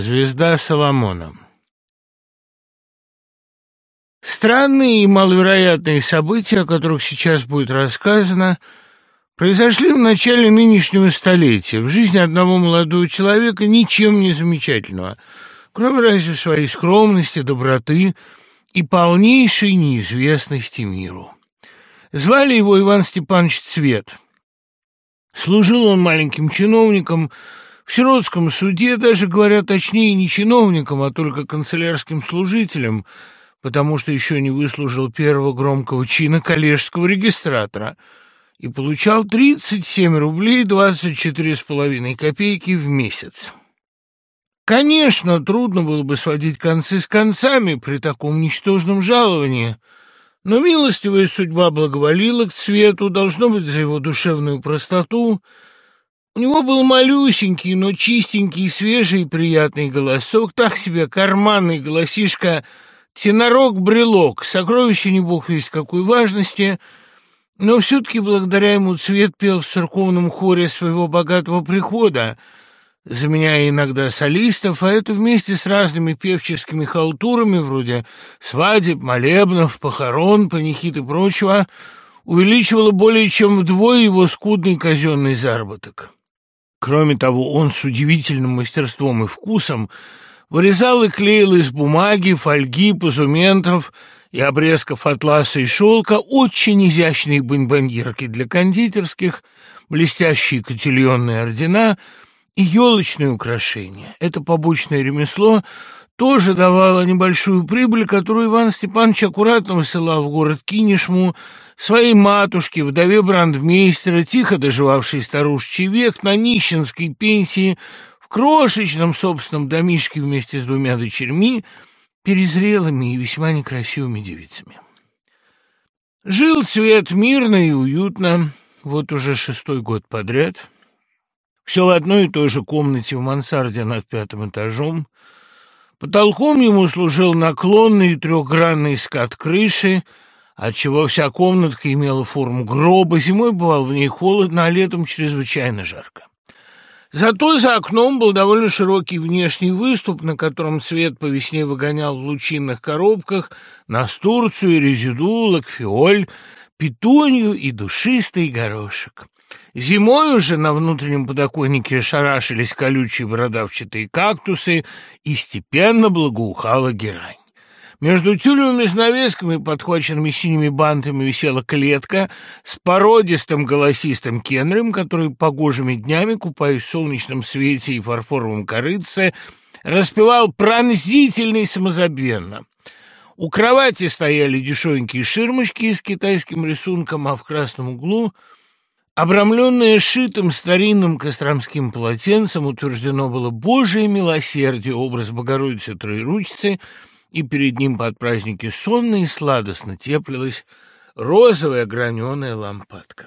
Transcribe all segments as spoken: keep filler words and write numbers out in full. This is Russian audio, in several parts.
Звезда Соломона. Странные и маловероятные события, о которых сейчас будет рассказано, произошли в начале нынешнего столетия в жизни одного молодого человека, ничем не замечательного, кроме разве своей скромности, доброты и полнейшей неизвестности миру. Звали его Иван Степанович Цвет. Служил он маленьким чиновником в сиротском суде, даже, говоря точнее, не чиновником, а только канцелярским служителем, потому что еще не выслужил первого громкого чина коллежского регистратора и получал тридцать семь рублей двадцать четыре с половиной копейки в месяц. Конечно, трудно было бы сводить концы с концами при таком ничтожном жаловании, но милостивая судьба благоволила к Цвету, должно быть, за его душевную простоту. У него был малюсенький, но чистенький, свежий и приятный голосок, так себе карманный голосишка, тенорок-брелок, сокровище не бог весть какой важности, но все-таки благодаря ему Цвет пел в церковном хоре своего богатого прихода, заменяя иногда солистов, а это вместе с разными певческими халтурами, вроде свадеб, молебнов, похорон, панихид и прочего, увеличивало более чем вдвое его скудный казенный заработок. Кроме того, он с удивительным мастерством и вкусом вырезал и клеил из бумаги, фольги, позументов и обрезков атласа и шелка очень изящные бонбоньерки для кондитерских, блестящие котельонные ордена и елочные украшения. Это побочное ремесло тоже давало небольшую прибыль, которую Иван Степанович аккуратно высылал в город Кинешму своей матушке, вдове брандмейстера, тихо доживавшей старушечий век на нищенской пенсии, в крошечном собственном домишке вместе с двумя дочерьми, перезрелыми и весьма некрасивыми девицами. Жил Цвет мирно и уютно, вот уже шестой год подряд, все в одной и той же комнате в мансарде над пятым этажом. Потолком ему служил наклонный трехгранный скат крыши, отчего вся комнатка имела форму гроба, зимой бывало в ней холодно, а летом чрезвычайно жарко. Зато за окном был довольно широкий внешний выступ, на котором Цвет по весне выгонял в лучинных коробках настурцию, резиду, лакфиоль, петунью и душистый горошек. Зимой уже на внутреннем подоконнике шарашились колючие бородавчатые кактусы и степенно благоухала герань. Между тюлевыми занавесками, подхваченными синими бантами, висела клетка с породистым голосистым кенрем, который погожими днями, купаясь в солнечном свете и фарфоровом корытце, распевал пронзительно и самозабвенно. У кровати стояли дешевенькие ширмочки с китайским рисунком, а в красном углу, обрамленное шитым старинным костромским полотенцем, утверждено было Божие милосердие, образ Богородицы Троеручицы, и перед ним под праздники сонно и сладостно теплилась розовая граненая лампадка.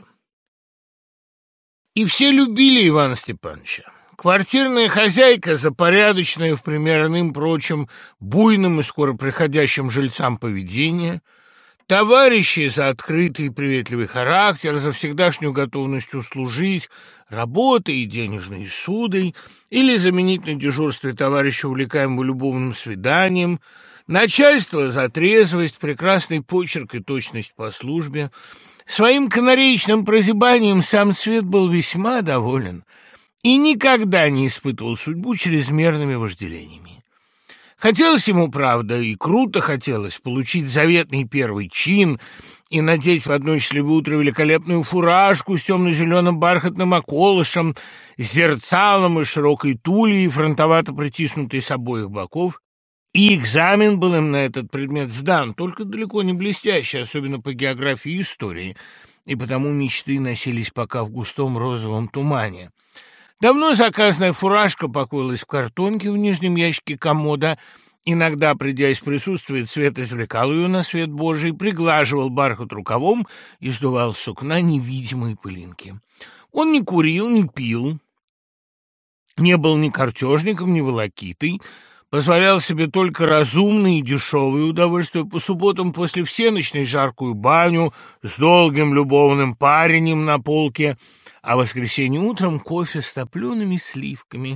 И все любили Ивана Степановича. Квартирная хозяйка, запорядочная в пример иным прочим буйным и скоро приходящим жильцам поведения, товарищи за открытый и приветливый характер, за всегдашнюю готовность услужить, работой и денежной ссудой, или заменить на дежурстве товарища, увлекаемого любовным свиданием, начальство за трезвость, прекрасный почерк и точность по службе. Своим канареечным прозябанием сам Цвет был весьма доволен и никогда не испытывал судьбу чрезмерными вожделениями. Хотелось ему, правда, и круто хотелось получить заветный первый чин и надеть в одно счастливое утро великолепную фуражку с темно-зеленым бархатным околышем, с зерцалом и широкой тульей, фронтовато притиснутой с обоих боков. И экзамен был им на этот предмет сдан, только далеко не блестящий, особенно по географии и истории, и потому мечты носились пока в густом розовом тумане. Давно заказанная фуражка покоилась в картонке в нижнем ящике комода. Иногда, придя из присутствия, Цвет извлекал ее на свет Божий, приглаживал бархат рукавом и сдувал с окна невидимые пылинки. Он не курил, не пил, не был ни картежником, ни волокитой, позволял себе только разумные и дешевые удовольствия по субботам после всеночной жаркую баню с долгим любовным паренем на полке, а в воскресенье утром кофе с топлеными сливками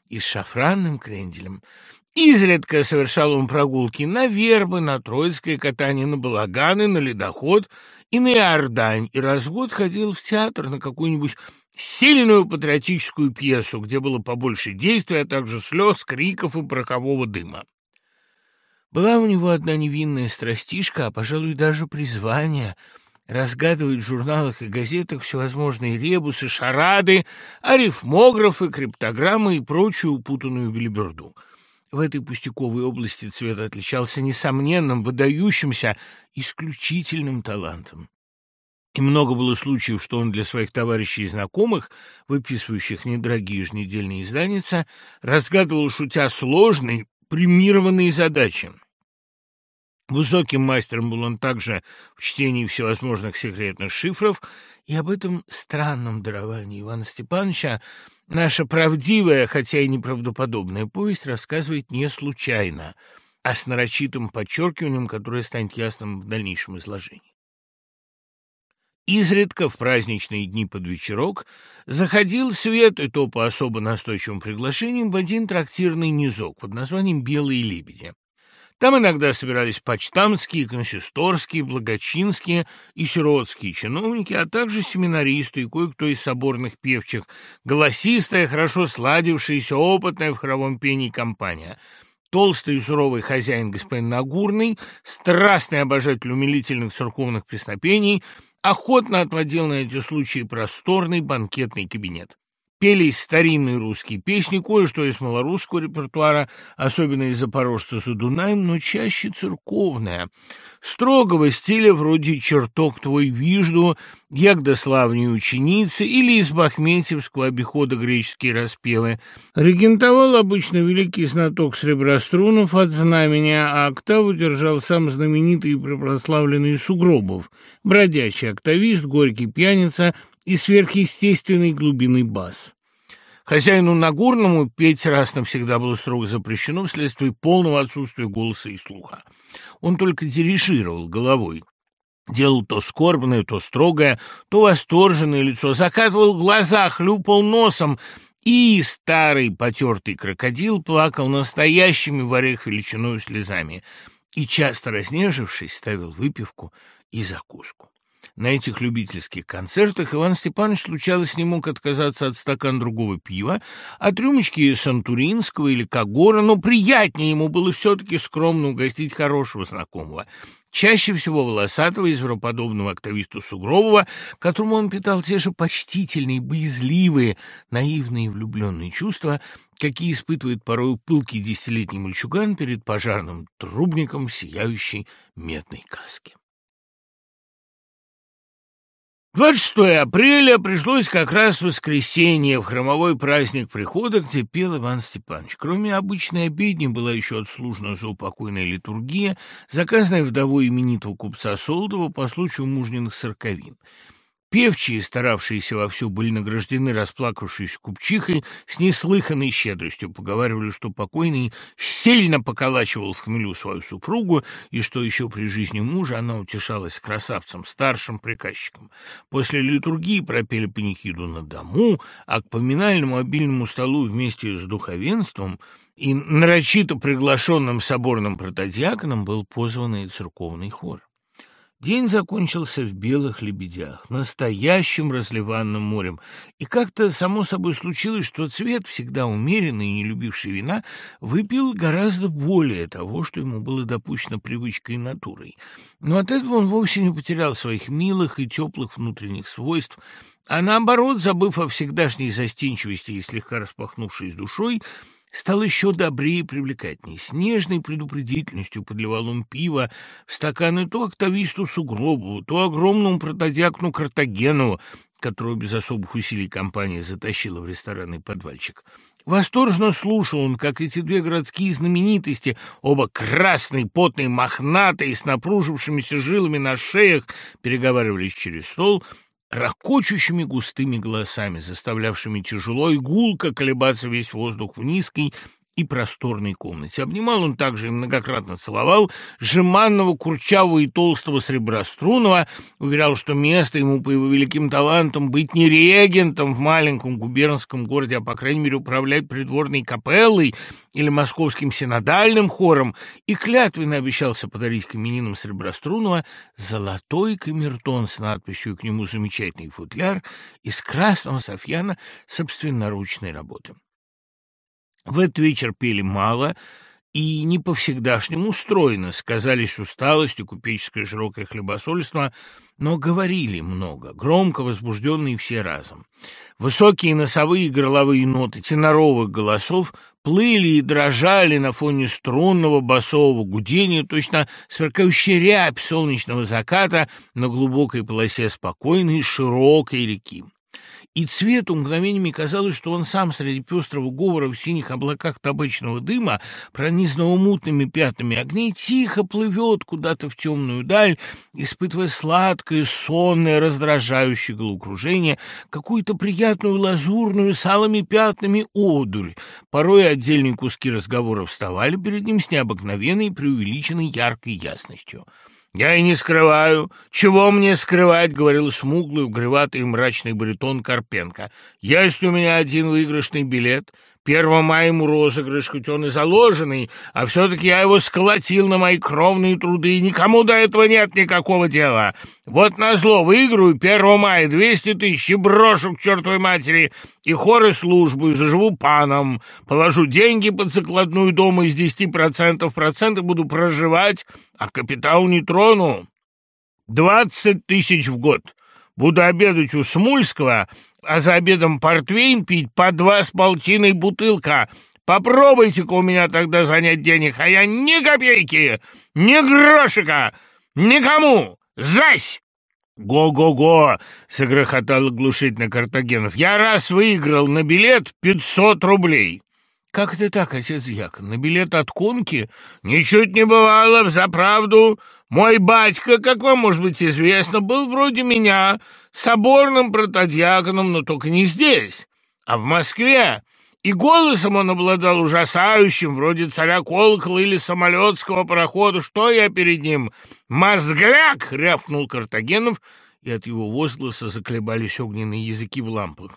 и с шафранным кренделем. Изредка совершал он прогулки на вербы, на троицкое катание, на балаганы, на ледоход и на Иордань, и раз в год ходил в театр на какую-нибудь сильную патриотическую пьесу, где было побольше действия, а также слез, криков и порохового дыма. Была у него одна невинная страстишка, а, пожалуй, даже призвание — разгадывать в журналах и газетах всевозможные ребусы, шарады, арифмографы, криптограммы и прочую упутанную белиберду. В этой пустяковой области Цвет отличался несомненным, выдающимся, исключительным талантом. И много было случаев, что он для своих товарищей и знакомых, выписывающих недорогие еженедельные изданица, разгадывал, шутя, сложные, премированные задачи. Высоким мастером был он также в чтении всевозможных секретных шифров, и об этом странном даровании Ивана Степановича наша правдивая, хотя и неправдоподобная повесть рассказывает не случайно, а с нарочитым подчеркиванием, которое станет ясным в дальнейшем изложении. Изредка в праздничные дни под вечерок заходил Свет, и то по особо настойчивым приглашениям, в один трактирный низок под названием «Белые лебеди». Там иногда собирались почтамтские, консисторские, благочинские и сиротские чиновники, а также семинаристы и кое-кто из соборных певчих, голосистая, хорошо сладившаяся, опытная в хоровом пении компания. Толстый и суровый хозяин господин Нагурный, страстный обожатель умилительных церковных песнопений, охотно отводил на эти случаи просторный банкетный кабинет. Пелись старинные русские песни, кое-что из малорусского репертуара, особенно из «Запорожца за Дунаем», но чаще церковная, строгого стиля вроде «Чертог твой вижду», «Егда славней ученицы» или из бахметьевского обихода греческие распевы. Регентовал обычно великий знаток среброструнов от знамени, а октаву держал сам знаменитый и препрославленный Сугробов, бродячий октавист, горький пьяница и сверхъестественной глубины бас. Хозяину Нагорному петь раз навсегда было строго запрещено вследствие полного отсутствия голоса и слуха. Он только дирижировал головой, делал то скорбное, то строгое, то восторженное лицо, закатывал глаза, хлюпал носом, и старый потертый крокодил плакал настоящими в орех величиною слезами и, часто разнежившись, ставил выпивку и закуску. На этих любительских концертах Иван Степанович случалось не мог отказаться от стакана другого пива, от рюмочки сантуринского или кагора, но приятнее ему было все-таки скромно угостить хорошего знакомого, чаще всего волосатого, извероподобного октависта Сугробова, которому он питал те же почтительные, боязливые, наивные и влюбленные чувства, какие испытывает порою пылкий десятилетний мальчуган перед пожарным трубником сияющей медной каски. двадцать шестого апреля пришлось как раз в воскресенье, в храмовой праздник прихода, где пел Иван Степанович. Кроме обычной обедни была еще отслужена заупокойная литургия, заказанная вдовой именитого купца Солодова по случаю мужниных сороковин. Певчие, старавшиеся вовсю, были награждены расплакавшейся купчихой с неслыханной щедростью. Поговаривали, что покойный сильно поколачивал в хмелю свою супругу, и что еще при жизни мужа она утешалась красавцем, старшим приказчиком. После литургии пропели панихиду на дому, а к поминальному обильному столу вместе с духовенством и нарочито приглашенным соборным протодиаконом был позван и церковный хор. День закончился в белых лебедях, настоящим разливанным морем, и как-то само собой случилось, что Цвет, всегда умеренный и не любивший вина, выпил гораздо более того, что ему было допущено привычкой и натурой. Но от этого он вовсе не потерял своих милых и теплых внутренних свойств, а наоборот, забыв о всегдашней застенчивости и слегка распахнувшись душой, стал еще добрее и привлекательней. С нежной предупредительностью подливал он пиво в стаканы то октависту Сугробову, то огромному протодиакону Картагенову, которого без особых усилий компания затащила в ресторанный подвальчик. Восторженно слушал он, как эти две городские знаменитости, оба красные, потные, мохнатые, с напружившимися жилами на шеях, переговаривались через стол — ракочущими густыми голосами, заставлявшими тяжело и гулко колебаться весь воздух в низкой и просторной комнате. Обнимал он также и многократно целовал жеманного, курчавого и толстого среброструнного, уверял, что место ему по его великим талантам быть не регентом в маленьком губернском городе, а, по крайней мере, управлять придворной капеллой или московским синодальным хором, и клятвенно обещался подарить к именинам среброструнного золотой камертон с надписью к нему «Замечательный футляр» из красного софьяна собственноручной работы. В этот вечер пели мало и не по-всегдашнему стройно, сказались усталость и купеческое широкое хлебосольство, но говорили много, громко, возбужденные все разом. Высокие носовые и горловые ноты теноровых голосов плыли и дрожали на фоне струнного басового гудения, точно сверкающая рябь солнечного заката на глубокой полосе спокойной широкой реки. И Цвету мгновениями казалось, что он сам среди пестрого говора в синих облаках табачного дыма, пронизанного мутными пятнами огней, тихо плывет куда-то в темную даль, испытывая сладкое, сонное, раздражающее головокружение, какую-то приятную лазурную с алыми пятнами одурь. Порой отдельные куски разговоров вставали перед ним с необыкновенной, преувеличенной яркой ясностью. «Я и не скрываю. Чего мне скрывать?» — говорил смуглый, угреватый и мрачный баритон Карпенко. «Есть у меня один выигрышный билет. Первого мая ему розыгрыш, хоть он и заложенный, а все-таки я его сколотил на мои кровные труды, и никому до этого нет никакого дела. Вот назло выиграю первого мая двести тысяч и брошу к чертовой матери и хор, и службу, и заживу паном. Положу деньги под закладную дома из десяти процентов, проценты буду проживать, а капитал не трону. Двадцать тысяч в год. Буду обедать у Смульского, а за обедом портвейн пить по два с полтиной бутылка. Попробуйте-ка у меня тогда занять денег, а я ни копейки, ни грошика, никому, зась!» «Го-го-го!» — загрохотал оглушительно Картагенов. «Я раз выиграл на билет пятьсот рублей». «Как это так, отец Якон? На билет от конки?» «Ничуть не бывало, взаправду. Мой батька, как вам, может быть, известно, был вроде меня соборным протодиаконом, но только не здесь, а в Москве. И голосом он обладал ужасающим, вроде царя колокола или самолетского парохода. Что я перед ним? Мозгляк!» — рявкнул Картагенов, и от его возгласа заколебались огненные языки в лампах.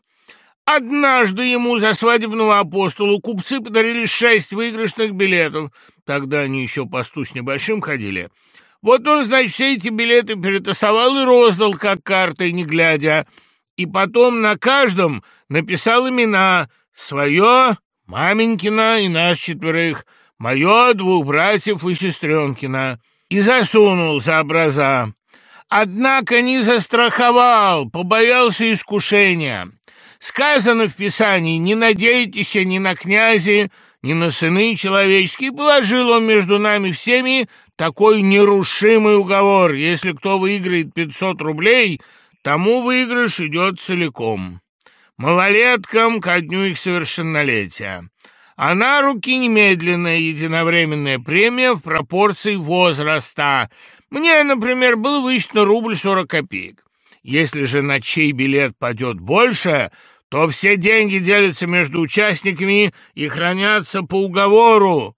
«Однажды ему за свадебного апостола купцы подарили шесть выигрышных билетов. Тогда они еще посту с небольшим ходили. Вот он, значит, все эти билеты перетасовал и роздал, как картой, не глядя. И потом на каждом написал имена: свое, маменькина и нас четверых, мое, двух братьев и сестренкина. И засунул за образа. Однако не застраховал, побоялся искушения. Сказано в Писании: не надейтесь ни на князи, ни на сыны человеческие. Положил он между нами всеми такой нерушимый уговор: если кто выиграет пятьсот рублей, тому выигрыш идет целиком. Малолеткам ко дню их совершеннолетия. А на руки немедленная единовременная премия в пропорции возраста. Мне, например, был вычтен рубль сорок копеек. Если же на чей билет падет больше, то все деньги делятся между участниками и хранятся по уговору.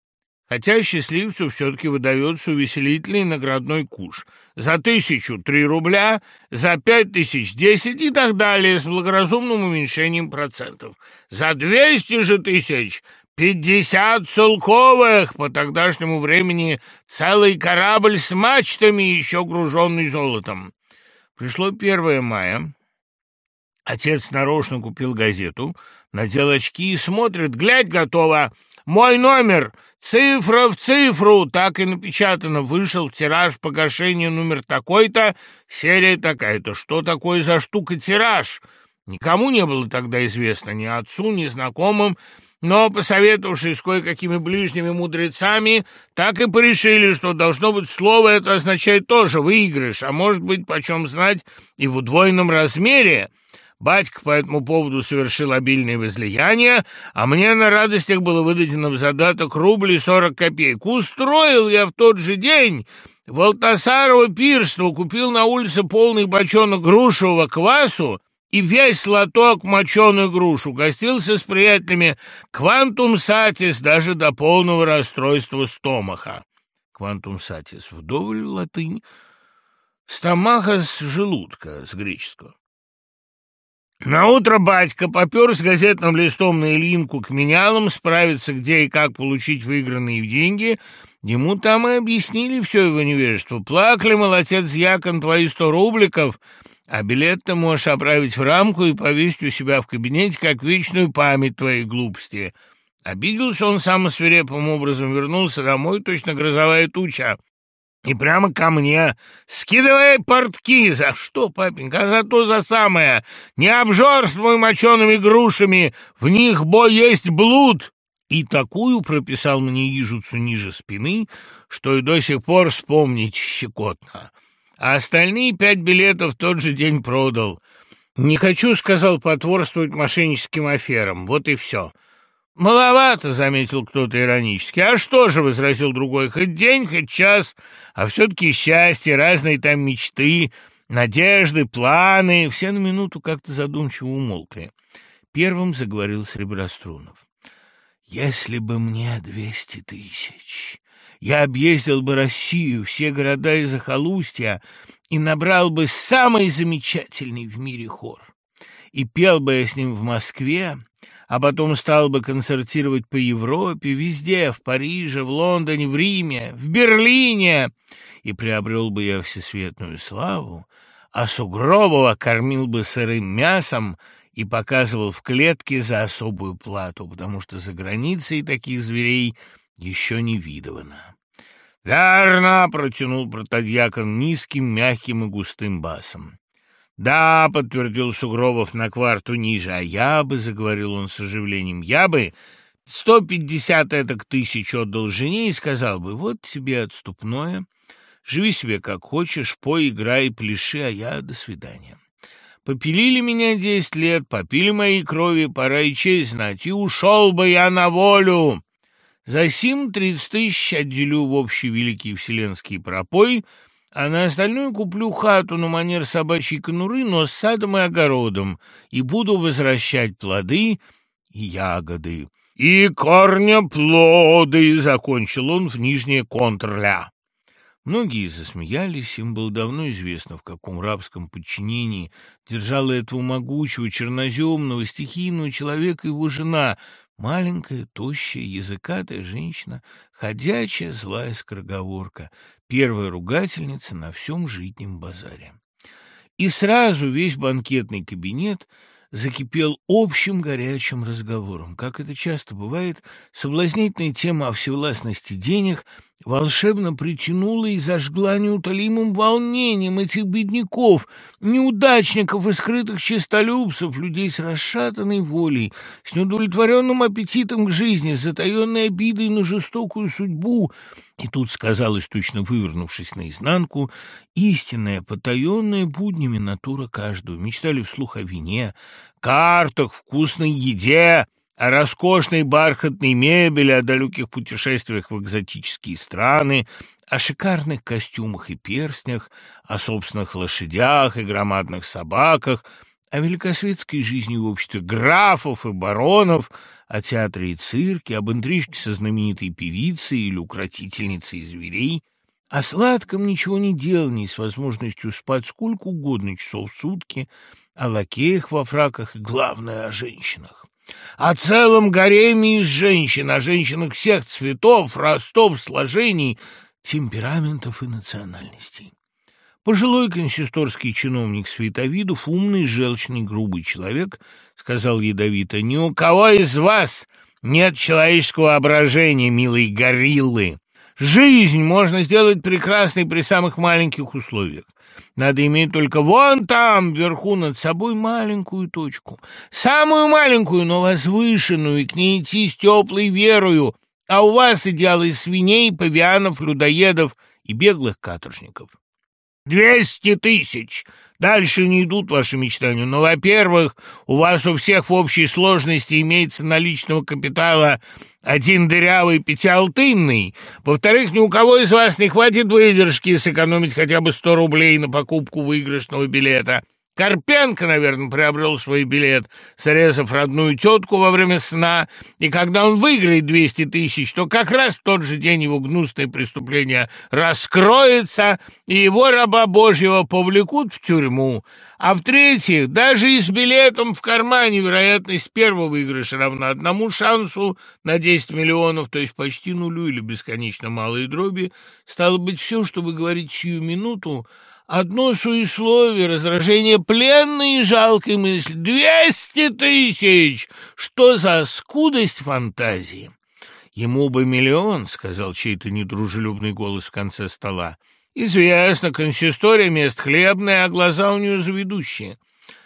Хотя счастливцу все-таки выдается увеселительный наградной куш. За тысячу — три рубля, за пять тысяч — десять и так далее, с благоразумным уменьшением процентов. За двести же тысяч — пятьдесят целковых, по тогдашнему времени целый корабль с мачтами, еще груженный золотом. Пришло первое мая. Отец нарочно купил газету, надел очки и смотрит: глядь, готово. Мой номер, цифра в цифру, так и напечатано. Вышел тираж погашения номер такой-то, серия такая-то. Что такое за штука тираж? Никому не было тогда известно, ни отцу, ни знакомым, но, посоветовавшись с кое-какими ближними мудрецами, так и порешили, что, должно быть, слово это означает тоже выигрыш, а может быть, почем знать, и в удвоенном размере. Батька по этому поводу совершил обильное возлияние, а мне на радостях было выдадено в задаток рубль и сорок копеек. Устроил я в тот же день Валтасарова пиршество, купил на улице полный бочонок грушевого квасу и весь лоток моченых груш. Угостился с приятелями квантум сатис даже до полного расстройства стомаха. Квантум сатис — вдоволь латынь, стомахос — желудка с греческого. Наутро батька попер с газетным листом на Ильинку к менялам справиться, где и как получить выигранные деньги. Ему там и объяснили все его невежество. Плакали, молодец, дьякон, твои сто рубликов, а билет ты можешь оправить в рамку и повесить у себя в кабинете, как вечную память твоей глупости. Обиделся он самым свирепым образом, вернулся домой, точно грозовая туча. И прямо ко мне. Скидывай портки. За что, папенька? А за то за самое. Не обжорствуй мочеными грушами. В них, бо, есть блуд. И такую прописал мне ижицу ниже спины, что и до сих пор вспомнить щекотно. А остальные пять билетов в тот же день продал. Не хочу, сказал, потворствовать мошенническим аферам. Вот и все. «Маловато», — заметил кто-то иронически. «А что же», — возразил другой, — «хоть день, хоть час, а все-таки счастье, разные там мечты, надежды, планы». Все на минуту как-то задумчиво умолкли. Первым заговорил Среброструнов. «Если бы мне двести тысяч, я объездил бы Россию, все города и захолустья, и набрал бы самый замечательный в мире хор. И пел бы я с ним в Москве, а потом стал бы концертировать по Европе, везде, в Париже, в Лондоне, в Риме, в Берлине, и приобрел бы я всесветную славу, а Сугробова кормил бы сырым мясом и показывал в клетке за особую плату, потому что за границей таких зверей еще не видывано». «Верно», — протянул протодьякон низким, мягким и густым басом. «Да», — подтвердил Сугробов на кварту ниже, — «а я бы», — заговорил он с оживлением, — «я бы сто пятьдесят этак тысяч отдал жене и сказал бы, вот тебе отступное, живи себе как хочешь, пой, играй, пляши, а я до свидания. Попилили меня десять лет, попили мои крови, пора и честь знать, и ушел бы я на волю. За сим тридцать тысяч отделю в общий великий вселенский пропой, а на остальную куплю хату на манер собачьей конуры, но с садом и огородом, и буду возвращать плоды и ягоды. И корнеплоды», — закончил он в нижнее контрля. Многие засмеялись, им было давно известно, в каком рабском подчинении держала этого могучего, черноземного, стихийного человека его жена, маленькая, тощая, языкатая женщина, ходячая злая скороговорка, первая ругательница на всем житнем базаре. И сразу весь банкетный кабинет закипел общим горячим разговором. Как это часто бывает, соблазнительная тема о всевластности денег волшебно притянула и зажгла неутолимым волнением этих бедняков, неудачников и скрытых честолюбцев, людей с расшатанной волей, с неудовлетворенным аппетитом к жизни, с затаенной обидой на жестокую судьбу. И тут сказалось, точно вывернувшись наизнанку, истинная, потаенная буднями натура каждого. Мечтали вслух о вине, картах, вкусной еде, о роскошной бархатной мебели, о далеких путешествиях в экзотические страны, о шикарных костюмах и перстнях, о собственных лошадях и громадных собаках, о великосветской жизни в обществе графов и баронов, о театре и цирке, об интрижке со знаменитой певицей или укротительницей зверей, о сладком ничего не делании с возможностью спать сколько угодно часов в сутки, о лакеях во фраках и, главное, о женщинах. О целом гареме из женщин, о женщинах всех цветов, ростов, сложений, темпераментов и национальностей. Пожилой консисторский чиновник Световидов, умный, желчный, грубый человек, сказал ядовито: «Ни у кого из вас нет человеческого воображения, милые гориллы. Жизнь можно сделать прекрасной при самых маленьких условиях. Надо иметь только вон там, вверху над собой, маленькую точку. Самую маленькую, но возвышенную, и к ней идти с теплой верою. А у вас идеалы свиней, павианов, людоедов и беглых каторжников. Двести тысяч! Дальше не идут ваши мечтания. Но, во-первых, у вас у всех в общей сложности имеется наличного капитала один дырявый пятиалтынный. Во-вторых, ни у кого из вас не хватит выдержки сэкономить хотя бы сто рублей на покупку выигрышного билета. Карпенко, наверное, приобрел свой билет, срезав родную тетку во время сна, и когда он выиграет двести тысяч, то как раз в тот же день его гнусное преступление раскроется, и его, раба Божьего, повлекут в тюрьму. А в-третьих, даже и с билетом в кармане вероятность первого выигрыша равна одному шансу на десять миллионов, то есть почти нулю или бесконечно малые дроби. Стало быть, все, что вы говорите сию минуту, одно суесловие, раздражение пленной и жалкой мысли. Двести тысяч! Что за скудость фантазии? Ему бы миллион, — сказал чей-то недружелюбный голос в конце стола. Известно, консистория мест хлебная, а глаза у нее заведущие.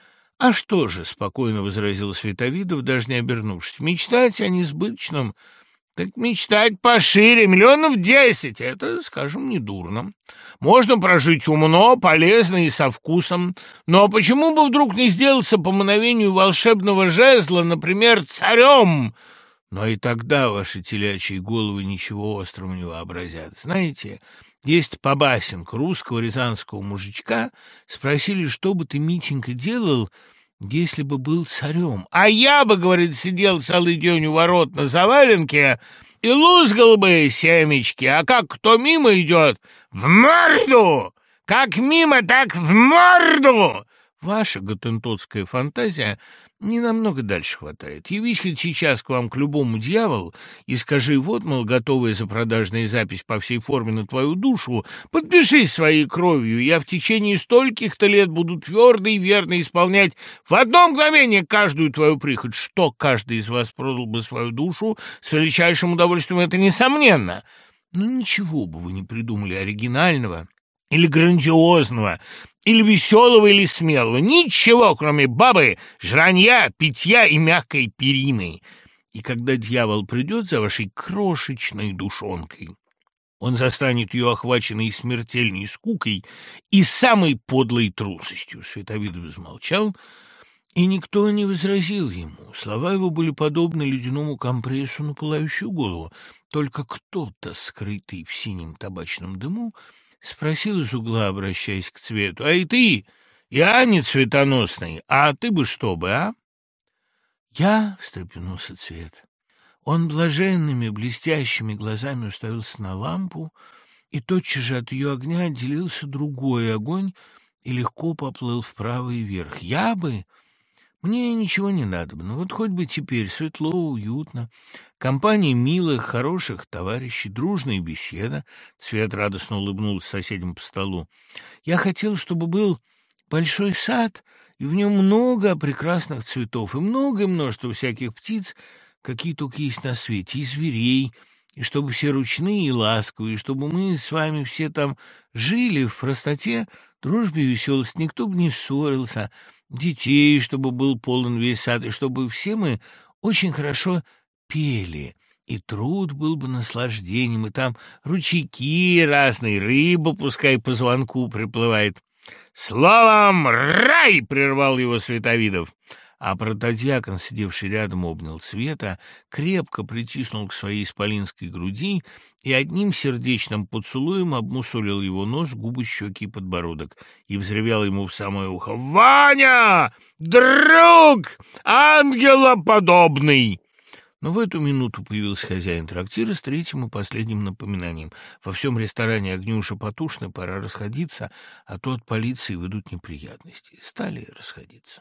А что же, — спокойно возразил Световидов, даже не обернувшись, — мечтать о несбыточном, так мечтать пошире, миллионов десять, это, скажем, недурно. Можно прожить умно, полезно и со вкусом, но почему бы вдруг не сделаться по мановению волшебного жезла, например, царем? Но и тогда ваши телячьи головы ничего острого не вообразят. Знаете, есть побасенка русского рязанского мужичка, спросили, что бы ты, Митенька, делал, если бы был царем. А я бы, говорит, сидел целый день у ворот на заваленке и лузгал бы семечки, а как кто мимо идет, в морду! Как мимо, так в морду! Ваша готентотская фантазия не намного дальше хватает. Явись хоть сейчас к вам к любому дьяволу и скажи: вот, мол, готовая запродажная запись по всей форме на твою душу, подпишись своей кровью, я в течение стольких-то лет буду твердо и верно исполнять в одно мгновение каждую твою прихоть. Что каждый из вас продал бы свою душу с величайшим удовольствием, это несомненно. Но ничего бы вы не придумали оригинального или грандиозного, или веселого, или смелого. Ничего, кроме бабы, жранья, питья и мягкой перины. И когда дьявол придет за вашей крошечной душонкой, он застанет ее охваченной смертельной скукой и самой подлой трусостью. Световидов замолчал, и никто не возразил ему. Слова его были подобны ледяному компрессу на пылающую голову. Только кто-то, скрытый в синем табачном дыму, спросил из угла, обращаясь к Цвету: «А и ты, я не цветоносный, а ты бы что бы, а?» «Я?» — встрепенулся Цвет. Он блаженными, блестящими глазами уставился на лампу, и тотчас же от ее огня отделился другой огонь и легко поплыл вправо и вверх. «Я бы? Мне ничего не надо бы, ну вот хоть бы теперь светло, уютно, компания милых, хороших товарищей, дружная беседа». Цвет радостно улыбнулся соседям по столу. «Я хотел, чтобы был большой сад, и в нем много прекрасных цветов, и многое множество всяких птиц, какие только есть на свете, и зверей, и чтобы все ручные и ласковые, и чтобы мы с вами все там жили в простоте, дружбе и веселости, никто бы не ссорился, детей, чтобы был полон весь сад, и чтобы все мы очень хорошо пели, и труд был бы наслаждением, и там ручейки разные, рыба пускай по звонку приплывает». «Словом, рай!» — прервал его Световидов. А протодьякон, сидевший рядом, обнял Света, крепко притиснул к своей исполинской груди и одним сердечным поцелуем обмусолил его нос, губы, щеки и подбородок и взревел ему в самое ухо: «Ваня! Друг! Ангелоподобный!» Но в эту минуту появился хозяин трактира с третьим и последним напоминанием: во всем ресторане огни уже потушены, пора расходиться, а то от полиции выйдут неприятности. Стали расходиться.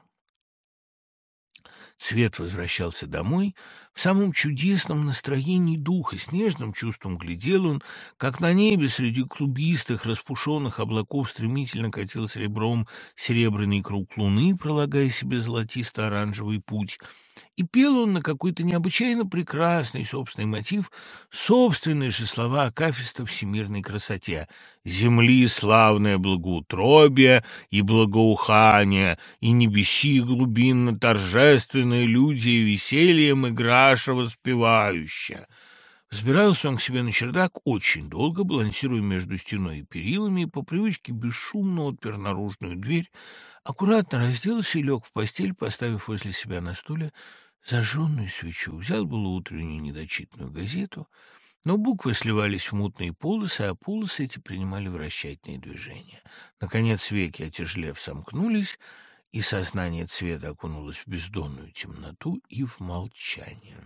Цвет возвращался домой в самом чудесном настроении духа. С нежным чувством глядел он, как на небе среди клубистых, распушенных облаков стремительно катил серебром серебряный круг луны, пролагая себе золотисто-оранжевый путь. И пел он на какой-то необычайно прекрасный собственный мотив, собственные же слова акафиста всемирной красоте: «Земли славное благоутробие и благоухание, и небеси глубинно торжественные люди, и весельем играша воспевающая». Взбирался он к себе на чердак очень долго, балансируя между стеной и перилами, и по привычке бесшумно отпер наружную дверь, аккуратно разделся и лег в постель, поставив возле себя на стуле зажженную свечу. Взял было утреннюю недочитанную газету, но буквы сливались в мутные полосы, а полосы эти принимали вращательные движения. Наконец веки, отяжелев, сомкнулись, и сознание Цвета окунулось в бездонную темноту и в молчание.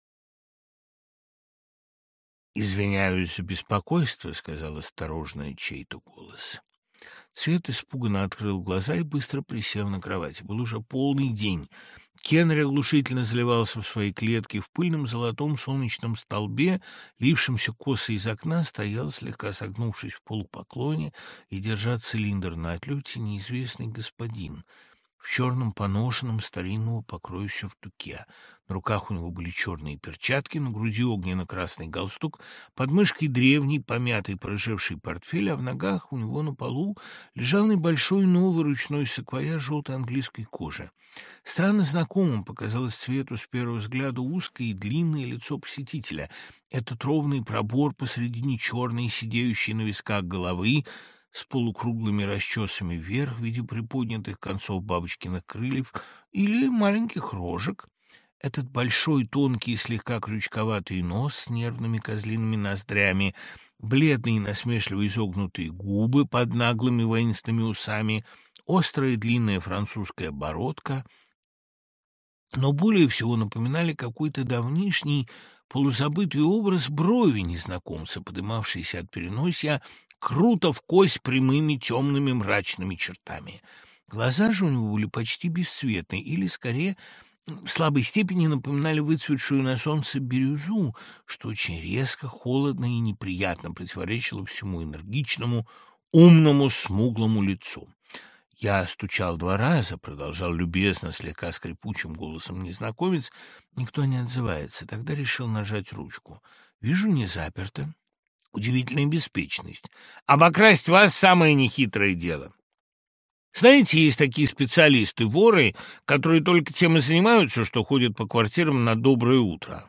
«Извиняюсь за беспокойство», — сказал осторожно чей-то голос. Цвет испуганно открыл глаза и быстро присел на кровати. Был уже полный день. Кеннери оглушительно заливался в своей клетке. В пыльном золотом солнечном столбе, лившемся косо из окна, стоял, слегка согнувшись в полупоклоне и держа цилиндр на отлете, неизвестный господин в черном поношенном старинного покроя сюртуке. На руках у него были черные перчатки, на груди огненно-красный галстук, под мышкой древний, помятый, порыжевший портфель, а в ногах у него на полу лежал небольшой новый ручной саквояж желтой английской кожи. Странно знакомым показалось Цвету с первого взгляда узкое и длинное лицо посетителя. Этот ровный пробор посредине черной, сидеющей на висках головы, с полукруглыми расчесами вверх в виде приподнятых концов бабочкиных крыльев или маленьких рожек. Этот большой, тонкий, слегка крючковатый нос с нервными козлиными ноздрями, бледные, насмешливо изогнутые губы под наглыми воинственными усами, острая длинная французская бородка, но более всего напоминали какой-то давнишний полузабытый образ брови незнакомца, подымавшийся от переносия круто в кость прямыми темными мрачными чертами. Глаза же у него были почти бесцветные, или, скорее, в слабой степени напоминали выцветшую на солнце бирюзу, что очень резко, холодно и неприятно противоречило всему энергичному, умному, смуглому лицу. «Я стучал два раза», — продолжал любезно, слегка скрипучим голосом незнакомец. «Никто не отзывается. Тогда решил нажать ручку. Вижу, не заперто. Удивительная беспечность. Обокрасть вас — самое нехитрое дело. Знаете, есть такие специалисты, воры, которые только тем и занимаются, что ходят по квартирам на доброе утро.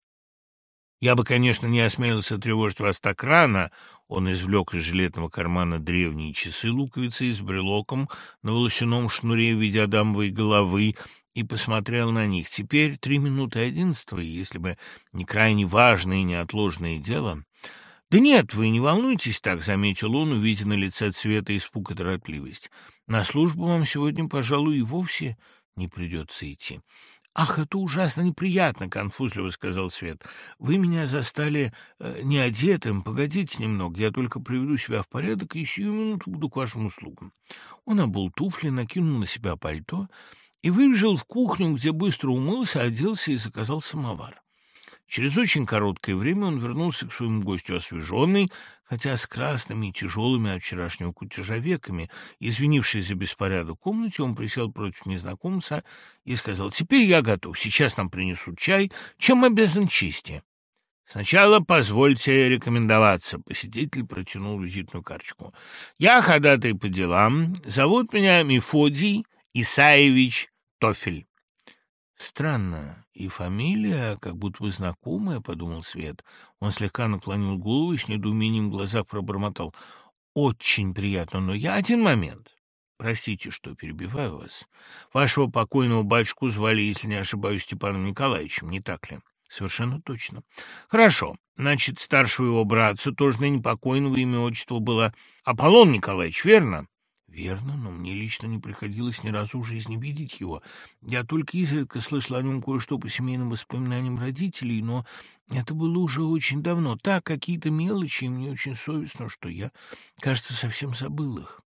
Я бы, конечно, не осмелился тревожить вас так рано». Он извлек из жилетного кармана древние часы-луковицы с брелоком на волосяном шнуре в виде адамовой головы и посмотрел на них. «Теперь три минуты одиннадцатого, и если бы не крайне важное и неотложное дело...» «Да нет, вы не волнуйтесь так», — заметил он, увидя на лице Цвета испуг и торопливость. «На службу вам сегодня, пожалуй, и вовсе не придется идти». «Ах, это ужасно неприятно», — конфузливо сказал Цвет. «Вы меня застали э, неодетым. Погодите немного, я только приведу себя в порядок и сию минуту буду к вашим услугам». Он обул туфли, накинул на себя пальто и выбежал в кухню, где быстро умылся, оделся и заказал самовар. Через очень короткое время он вернулся к своему гостю освеженный, хотя с красными и тяжелыми от вчерашнего кутежа веками. Извинившись за беспорядок в комнате, он присел против незнакомца и сказал: «Теперь я готов. Сейчас нам принесут чай. Чем обязан чести?» «Сначала позвольте рекомендоваться», — посетитель протянул визитную карточку. «Я ходатай по делам. Зовут меня Мефодий Исаевич Тофель». «Странно, и фамилия как будто бы знакомая», — подумал Свет. Он слегка наклонил голову и с недоумением в глазах пробормотал: «Очень приятно, но я один момент. Простите, что перебиваю вас. Вашего покойного батюшку звали, если не ошибаюсь, Степаном Николаевичем, не так ли?» «Совершенно точно». «Хорошо. Значит, старшего его братца, тоже ныне покойного, имя отчество было Аполлон Николаевич, верно?» «Верно, но мне лично не приходилось ни разу в жизни видеть его. Я только изредка слышал о нем кое-что по семейным воспоминаниям родителей, но это было уже очень давно. Так, какие-то мелочи, и мне очень совестно, что я, кажется, совсем забыл их».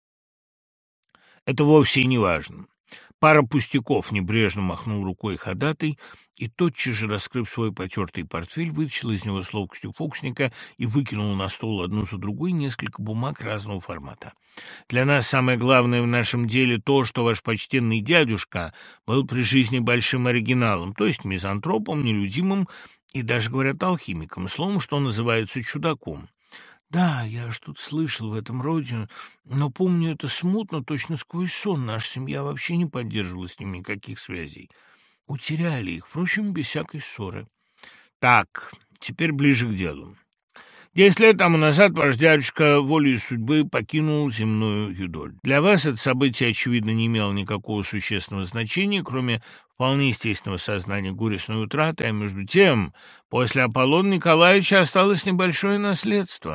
«Это вовсе и не важно. Пара пустяков», — небрежно махнул рукой ходатай, и тотчас же, раскрыв свой потертый портфель, вытащил из него с ловкостью фокусника и выкинул на стол одну за другой несколько бумаг разного формата. «Для нас самое главное в нашем деле то, что ваш почтенный дядюшка был при жизни большим оригиналом, то есть мизантропом, нелюдимым и даже, говорят, алхимиком, словом, что называется чудаком». «Да, я что-то слышал в этом роде, но помню это смутно, точно сквозь сон. Наша семья вообще не поддерживала с ним никаких связей. Утеряли их, впрочем, без всякой ссоры». «Так, теперь ближе к делу. Десять лет тому назад ваш дядюшка волей судьбы покинул земную юдоль. Для вас это событие, очевидно, не имело никакого существенного значения, кроме вполне естественного сознания горестной утраты, а между тем после Аполлона Николаевича осталось небольшое наследство.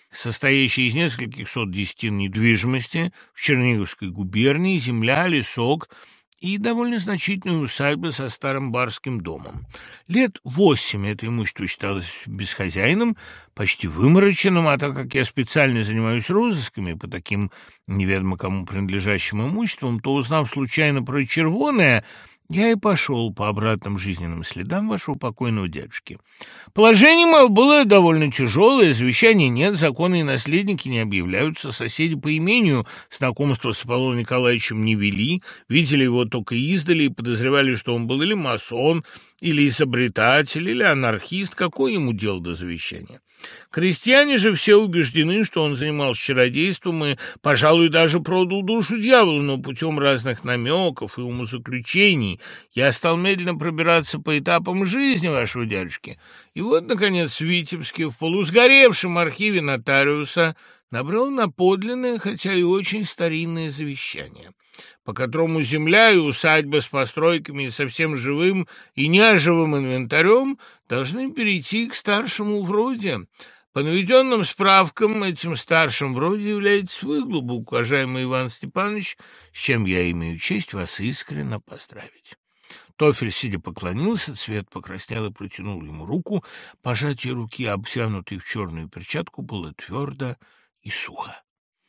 состоящая из нескольких сот десятин недвижимости в Черниговской губернии, земля, лесок и довольно значительная усадьба со старым барским домом. Лет восемь это имущество считалось бесхозяйным, почти вымороченным, а так как я специально занимаюсь розысками по таким неведомо кому принадлежащим имуществам, то, узнав случайно про червоное, я и пошел по обратным жизненным следам вашего покойного дядюшки. Положение мое было довольно тяжелое, завещания нет, законные наследники не объявляются, соседи по имению знакомства с Аполлоном Николаевичем не вели, видели его только издали и подозревали, что он был или масон, или изобретатель, или анархист, какое ему дело до завещания. Крестьяне же все убеждены, что он занимался чародейством и, пожалуй, даже продал душу дьяволу, но путем разных намеков и умозаключений я стал медленно пробираться по этапам жизни вашего дядюшки. И вот, наконец, в Витебске, в полусгоревшем архиве нотариуса, набрел на подлинное, хотя и очень старинное завещание, по которому земля и усадьба с постройками и совсем живым и неживым инвентарем должны перейти к старшему вроде. По наведенным справкам, этим старшим вроде является вы, глубоко уважаемый Иван Степанович, с чем я имею честь вас искренне поздравить. Тофель, сидя, поклонился, Цвет покраснел и протянул ему руку. Пожатие руки, обтянутой в черную перчатку, было твердо и сухо.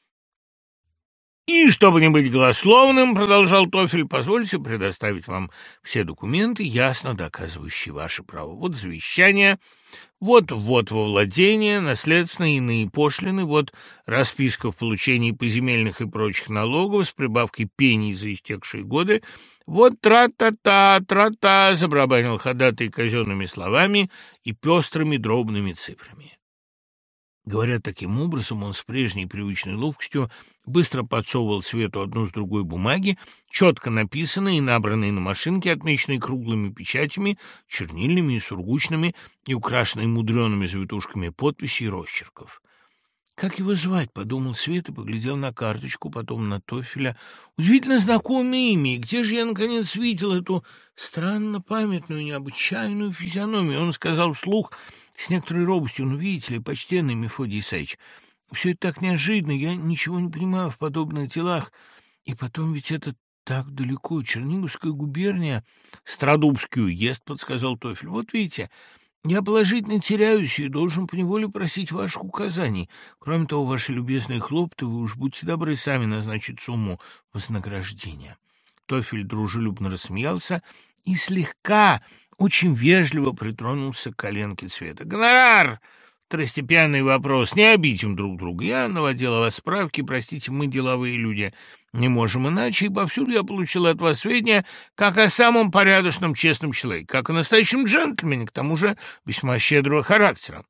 «И, чтобы не быть голословным, — продолжал Тофель, — позвольте предоставить вам все документы, ясно доказывающие ваше право. Вот завещание, вот ввод во владение, наследственные и иные пошлины, вот расписка в получении поземельных и прочих налогов с прибавкой пений за истекшие годы, вот тра-та-та, тра-та, — забарабанил ходатай казенными словами и пестрыми дробными цифрами». Говоря таким образом, он с прежней привычной ловкостью быстро подсовывал Свету одну с другой бумаги, четко написанные и набранные на машинке, отмеченные круглыми печатями, чернильными и сургучными, и украшенные мудреными завитушками подписей и росчерков. «Как его звать?» — подумал Свет и поглядел на карточку, потом на Тофеля. «Удивительно знакомое имя, и где же я, наконец, видел эту странно памятную, необычайную физиономию?» Он сказал вслух с некоторой робостью: «Ну, видите ли, почтенный Мефодий Исаич, все это так неожиданно, я ничего не понимаю в подобных делах, и потом ведь это так далеко, Черниговская губерния». «Стародубский уезд», — подсказал Тофель. «Вот видите, я положительно теряюсь и должен поневоле просить ваших указаний. Кроме того, ваши любезные хлопоты, вы уж будьте добры сами назначить сумму вознаграждения». Тофель дружелюбно рассмеялся и слегка, очень вежливо притронулся к коленке Цвета. «Гонорар! Второстепенный вопрос. Не обидим друг друга. Я наводил о вас справки, простите, мы деловые люди. Не можем иначе, и повсюду я получил от вас сведения, как о самом порядочном, честном человеке, как о настоящем джентльмене, к тому же весьма щедрого характера.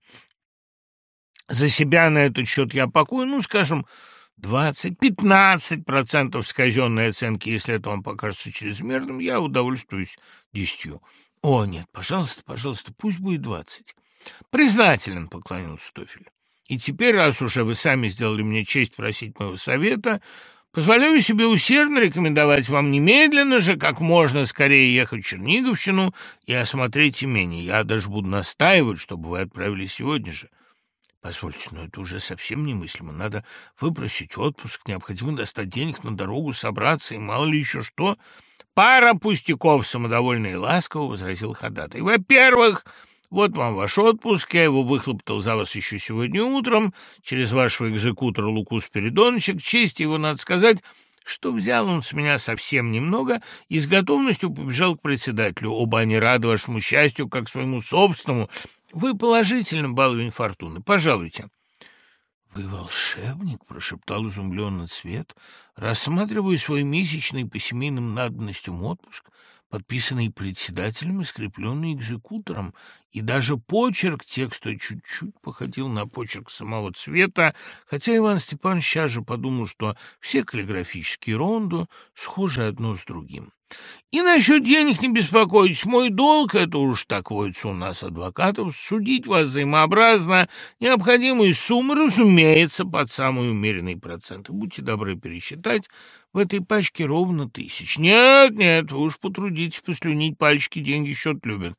За себя на этот счет я пакую, ну, скажем, двадцать-пятнадцать процентов с казенной оценки. Если это вам покажется чрезмерным, я удовольствуюсь десятью». «О, нет, пожалуйста, пожалуйста, пусть будет двадцать». «Признателен», — поклонился Тофель. «И теперь, раз уже вы сами сделали мне честь просить моего совета, позволяю себе усердно рекомендовать вам немедленно же, как можно скорее ехать в Черниговщину и осмотреть имение. Я даже буду настаивать, чтобы вы отправились сегодня же». «Позвольте, но это уже совсем немыслимо. Надо выпросить отпуск, необходимо достать денег на дорогу, собраться и мало ли еще что». «Пара пустяков», — самодовольно и ласково возразил ходатай. «Во-первых, вот вам ваш отпуск, я его выхлопотал за вас еще сегодня утром через вашего экзекутора Луку Спиридоновича. К чести его, надо сказать, что взял он с меня совсем немного и с готовностью побежал к председателю. Оба они рады вашему счастью, как своему собственному. Вы положительно баловень фортуны. Пожалуйте». «Вы волшебник?» — прошептал изумленно Цвет, рассматривая свой месячный по семейным надобностям отпуск, подписанный председателем и скрепленный экзекутором, и даже почерк текста чуть-чуть походил на почерк самого Цвета, хотя Иван Степанович сейчас же подумал, что все каллиграфические ронды схожи одно с другим. «И насчет денег не беспокойтесь. Мой долг, это уж так водится у нас, адвокатов, судить вас взаимообразно, необходимые суммы, разумеется, под самые умеренные проценты. Будьте добры пересчитать, в этой пачке ровно тысяч. Нет, нет, вы уж потрудитесь послюнить пальчики, деньги счет любят.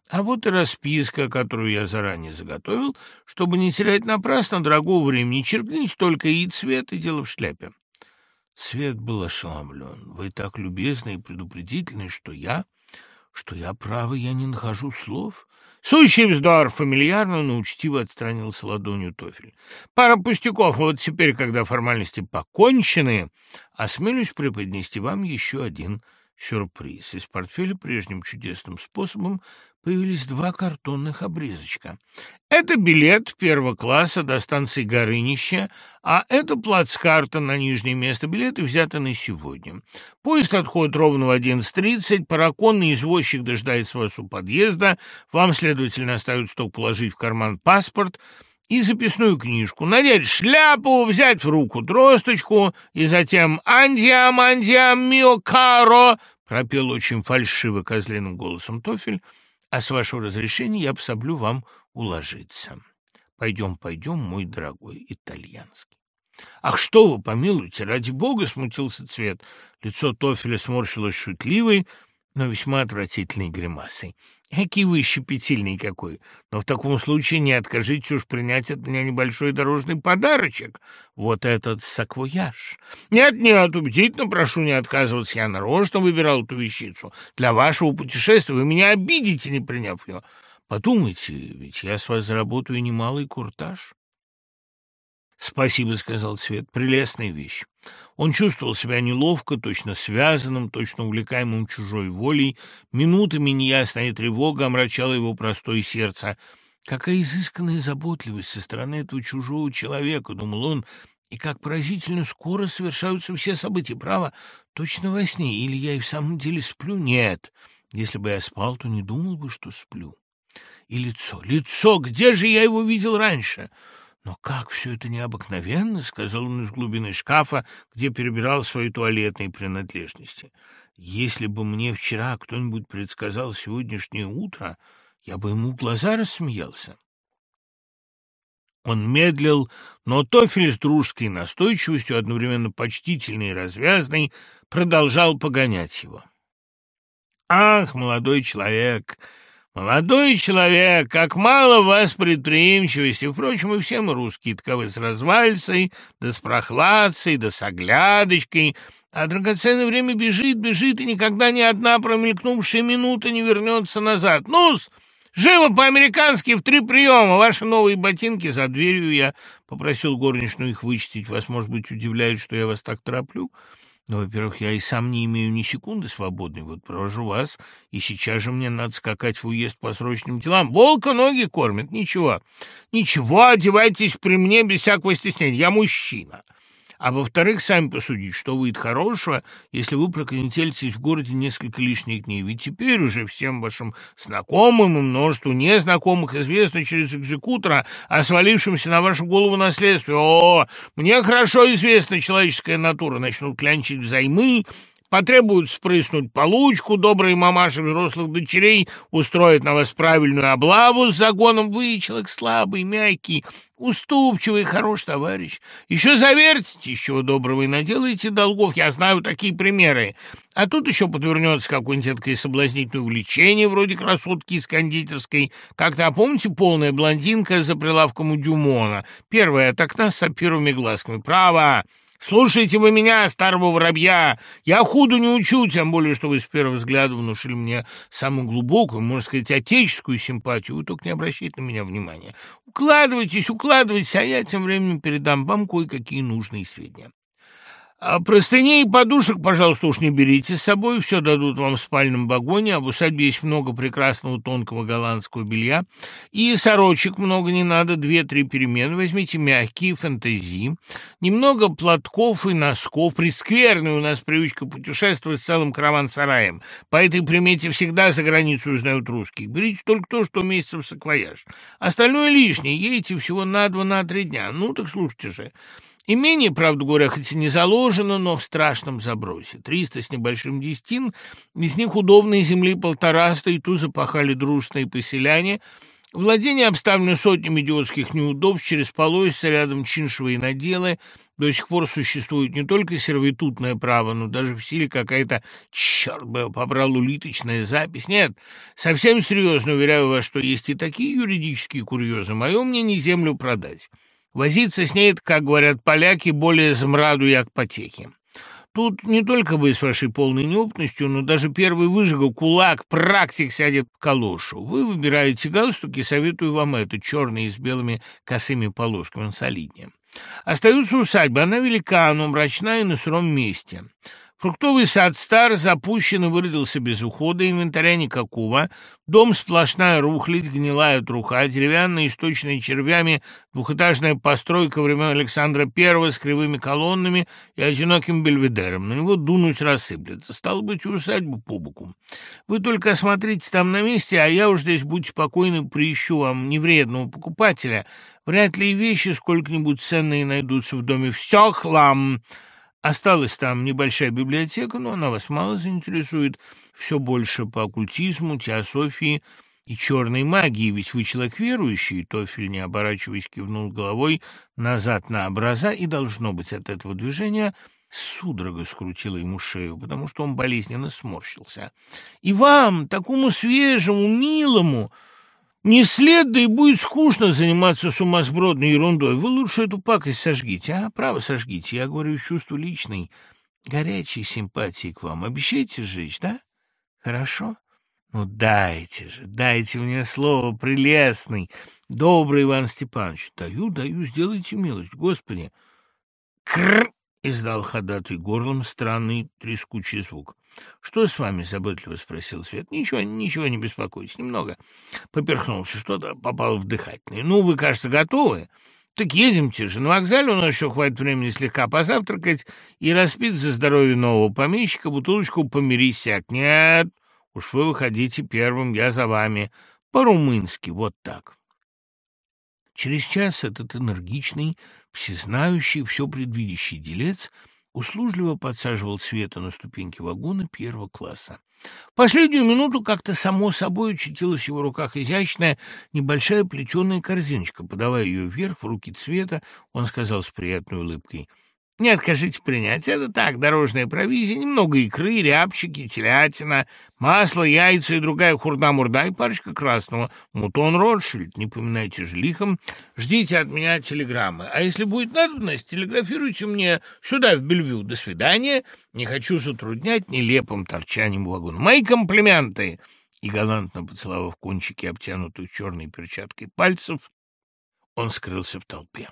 А вот и расписка, которую я заранее заготовил, чтобы не терять напрасно дорогого времени. Черкните только и цвет, и дело в шляпе». Цвет был ошеломлен. «Вы так любезны и предупредительны, что я... что я, право, я не нахожу слов». «Сущий вздор!» — фамильярно, но учтиво отстранился ладонью Тофель. «Пара пустяков. Вот теперь, когда формальности покончены, осмелюсь преподнести вам еще один сюрприз». Из портфеля прежним чудесным способом появились два картонных обрезочка. Это билет первого класса до станции Горынища, а это плацкарта на нижнее место. Билеты взяты на сегодня. Поезд отходит ровно в одиннадцать тридцать, параконный извозчик дожидается вас у подъезда, вам, следовательно, остается только положить в карман паспорт и записную книжку, надеть шляпу, взять в руку тросточку и затем «Андиам, андиам, мио каро», пропел очень фальшиво козлиным голосом Тофель, а с вашего разрешения я пособлю вам уложиться. Пойдем, пойдем, мой дорогой итальянский. Ах, что вы, помилуйте, ради бога, смутился Цвет. Лицо Тофеля сморщилось шутливой, но весьма отвратительной гримасой. Какие вы щепетильный какой! Но в таком случае не откажитесь уж принять от меня небольшой дорожный подарочек. Вот этот саквояж. Нет-нет, убедительно прошу не отказываться. Я нарочно выбирал эту вещицу. Для вашего путешествия вы меня обидите, не приняв ее. Подумайте, ведь я с вас заработаю немалый куртаж. «Спасибо», — сказал Цвет, — «прелестная вещь». Он чувствовал себя неловко, точно связанным, точно увлекаемым чужой волей. Минутами неясная тревога омрачала его простое сердце. «Какая изысканная заботливость со стороны этого чужого человека», — думал он, — «и как поразительно скоро совершаются все события. Право, точно во сне, или я и в самом деле сплю? Нет, если бы я спал, то не думал бы, что сплю. И лицо, лицо, где же я его видел раньше?» «Но как все это необыкновенно», — сказал он из глубины шкафа, где перебирал свои туалетные принадлежности. «Если бы мне вчера кто-нибудь предсказал сегодняшнее утро, я бы ему в глаза рассмеялся». Он медлил, но Тофель с дружеской настойчивостью, одновременно почтительной и развязной, продолжал погонять его. «Ах, молодой человек!» «Молодой человек, как мало в вас предприимчивости! Впрочем, и все мы русские таковы с развальцей, да с прохладцей, да с оглядочкой, а драгоценное время бежит, бежит, и никогда ни одна промелькнувшая минута не вернется назад. Ну-с, живо по-американски в три приема! Ваши новые ботинки за дверью, я попросил горничную их вычистить. Вас, может быть, удивляет, что я вас так тороплю?» Но, во-первых, я и сам не имею ни секунды свободной. Вот провожу вас, и сейчас же мне надо скакать в уезд по срочным делам. Волка ноги кормят. Ничего, ничего, одевайтесь при мне без всякого стеснения. Я мужчина. А во-вторых, сами посудите, что выйдет хорошего, если вы проконетелитесь в городе несколько лишних дней. Ведь теперь уже всем вашим знакомым и множеству незнакомых известно через экзекутора о свалившемся на вашу голову наследстве. О, мне хорошо известна человеческая натура. Начнут клянчить взаймы, потребуют спрыснуть получку, добрые мамаши взрослых дочерей устроят на вас правильную облаву с загоном. Вы человек слабый, мягкий, уступчивый, хороший товарищ. Еще завертитесь, чего доброго, и наделаете долгов. Я знаю такие примеры. А тут еще подвернется какое-нибудь такое соблазнительное увлечение, вроде красотки из кондитерской. Как-то, а помните, полная блондинка за прилавком у Дюмона? Первая от окна с сапфировыми глазками. Право! Слушайте вы меня, старого воробья, я худу не учу, тем более, что вы с первого взгляда внушили мне самую глубокую, можно сказать, отеческую симпатию. Вы только не обращайте на меня внимания. Укладывайтесь, укладывайтесь, а я тем временем передам вам кое-какие нужные сведения. А простыней и подушек, пожалуйста, уж не берите с собой, все дадут вам в спальном вагоне, а в усадьбе есть много прекрасного тонкого голландского белья, и сорочек много не надо, две-три перемены, возьмите мягкие, фантазии, немного платков и носков, прескверная у нас привычка путешествовать с целым караван-сараем, по этой примете всегда за границу узнают русских, берите только то, что уместится в саквояж, остальное лишнее, едете всего на два-на три дня, ну так слушайте же. Имение, правда говоря, хоть и не заложено, но в страшном забросе. Триста с небольшим десятин, из них удобной земли полтораста, и ту запахали дружные поселяне. Владение обставлено сотнями идиотских неудобств, через полосица рядом чиншевые наделы, До сих пор существует не только сервитутное право, но даже в силе какая-то, черт бы его побрал, улиточная запись. Нет, совсем серьезно уверяю вас, что есть и такие юридические курьезы. Мое мнение — землю продать. Возиться с ней — это, как говорят поляки, более змраду як потехи. Тут не только вы с вашей полной неопытностью, но даже первый выжига, кулак, практик сядет в калошу. Вы выбираете галстуки, советую вам это, черные с белыми косыми полосками, он солиднее. Остается усадьба, она велика, но мрачна и на сыром месте. Фруктовый сад стар, запущен и выродился без ухода, инвентаря никакого. Дом сплошная рухлядь, гнилая труха, деревянная, источная червями, двухэтажная постройка времен Александра Первого с кривыми колоннами и одиноким бельведером. На него дунуть рассыплется. Стало быть, усадьбу по боку. Вы только осмотритесь там на месте, а я уж здесь, будьте покойны, приищу вам невредного покупателя. Вряд ли и вещи сколько-нибудь ценные найдутся в доме. Все хлам. Осталась там небольшая библиотека, но она вас мало заинтересует. Все больше по оккультизму, теософии и черной магии. Ведь вы человек верующий. Тофель, не оборачиваясь, кивнул головой назад на образа, и, должно быть, от этого движения судорога скрутила ему шею, потому что он болезненно сморщился. И вам, такому свежему, милому, не след, да и будет скучно заниматься сумасбродной ерундой. Вы лучше эту пакость сожгите, а? Право сожгите. Я говорю из чувства личной, горячей симпатии к вам. Обещаете сжечь, да? Хорошо? Ну, дайте же, дайте мне слово, прелестный, добрый Иван Степанович. Даю, даю, сделайте милость, Господи. Крррр! Издал ходатай горлом странный трескучий звук. «Что с вами?» — заботливо спросил Свет. «Ничего, ничего, не беспокойтесь. Немного поперхнулся, что-то попало в дыхательное. Ну, вы, кажется, готовы? Так едемте же. На вокзале у нас еще хватит времени слегка позавтракать и распить за здоровье нового помещика бутылочку помирись-сяк. Нет, уж вы выходите первым, я за вами. По-румынски, вот так». Через час этот энергичный, всезнающий, все предвидящий делец услужливо подсаживал Света на ступеньки вагона первого класса. В последнюю минуту как-то само собой очутилась в его руках изящная небольшая плетеная корзиночка. Подавая ее вверх в руки Цвета, он сказал с приятной улыбкой: «Не откажите принять. Это так, дорожная провизия, немного икры, рябчики, телятина, масло, яйца и другая хурда-мурда и парочка красного. Мутон Ротшильд, не поминайте же лихом. Ждите от меня телеграммы. А если будет надобность, телеграфируйте мне сюда, в Бельвью. До свидания. Не хочу затруднять нелепым торчанием вагона. Мои комплименты!» И, галантно поцеловав кончики, обтянутых черной перчаткой пальцев, он скрылся в толпе.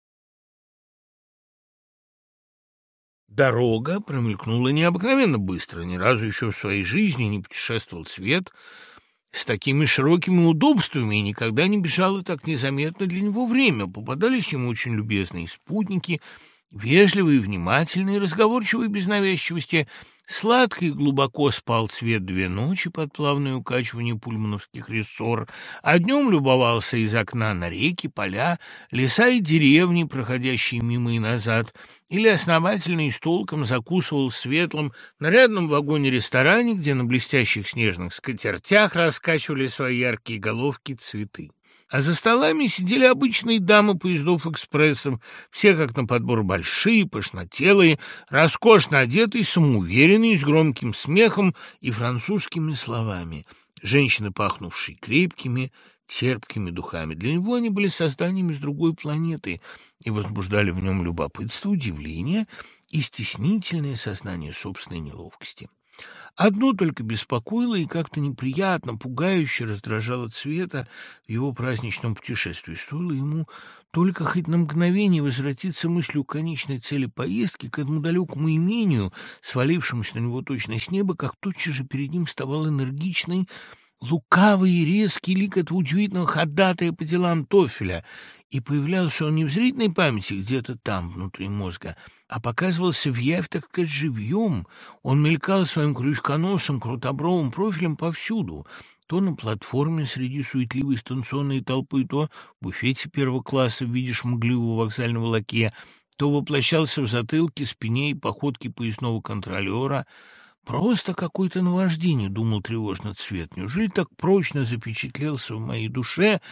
Дорога промелькнула необыкновенно быстро. Ни разу еще в своей жизни не путешествовал Свет с такими широкими удобствами и никогда не бежало так незаметно для него время. Попадались ему очень любезные спутники, вежливые, внимательные, разговорчивые без навязчивости. Сладко и глубоко спал Свет две ночи под плавное укачивание пульмановских рессор, а днем любовался из окна на реки, поля, леса и деревни, проходящие мимо и назад, или основательно и с толком закусывал в светлом, нарядном вагоне-ресторане, где на блестящих снежных скатертях раскачивали свои яркие головки цветы. А за столами сидели обычные дамы поездов экспрессов, все как на подбор большие, пышнотелые, роскошно одетые, самоуверенные, с громким смехом и французскими словами. Женщины, пахнувшие крепкими, терпкими духами. Для него они были созданиями с другой планеты и возбуждали в нем любопытство, удивление и стеснительное сознание собственной неловкости. Одно только беспокоило и как-то неприятно, пугающе раздражало Цвета в его праздничном путешествии. Стоило ему только хоть на мгновение возвратиться мыслью к конечной цели поездки, к этому далекому имению, свалившемуся на него точно с неба, как тотчас же перед ним вставал энергичный, лукавый и резкий лик этого удивительного ходатая по делам Тофеля, и появлялся он не в зрительной памяти где-то там, внутри мозга, а показывался в явь, так сказать, живьем. Он мелькал своим крючконосым, крутобровым профилем повсюду, то на платформе среди суетливой станционной толпы, то в буфете первого класса в виде шмыгливого вокзального лакея, то воплощался в затылке, спине и походке поясного контролера. «Просто какое-то наваждение», — думал тревожно Цвет. «Неужели так прочно запечатлелся в моей душе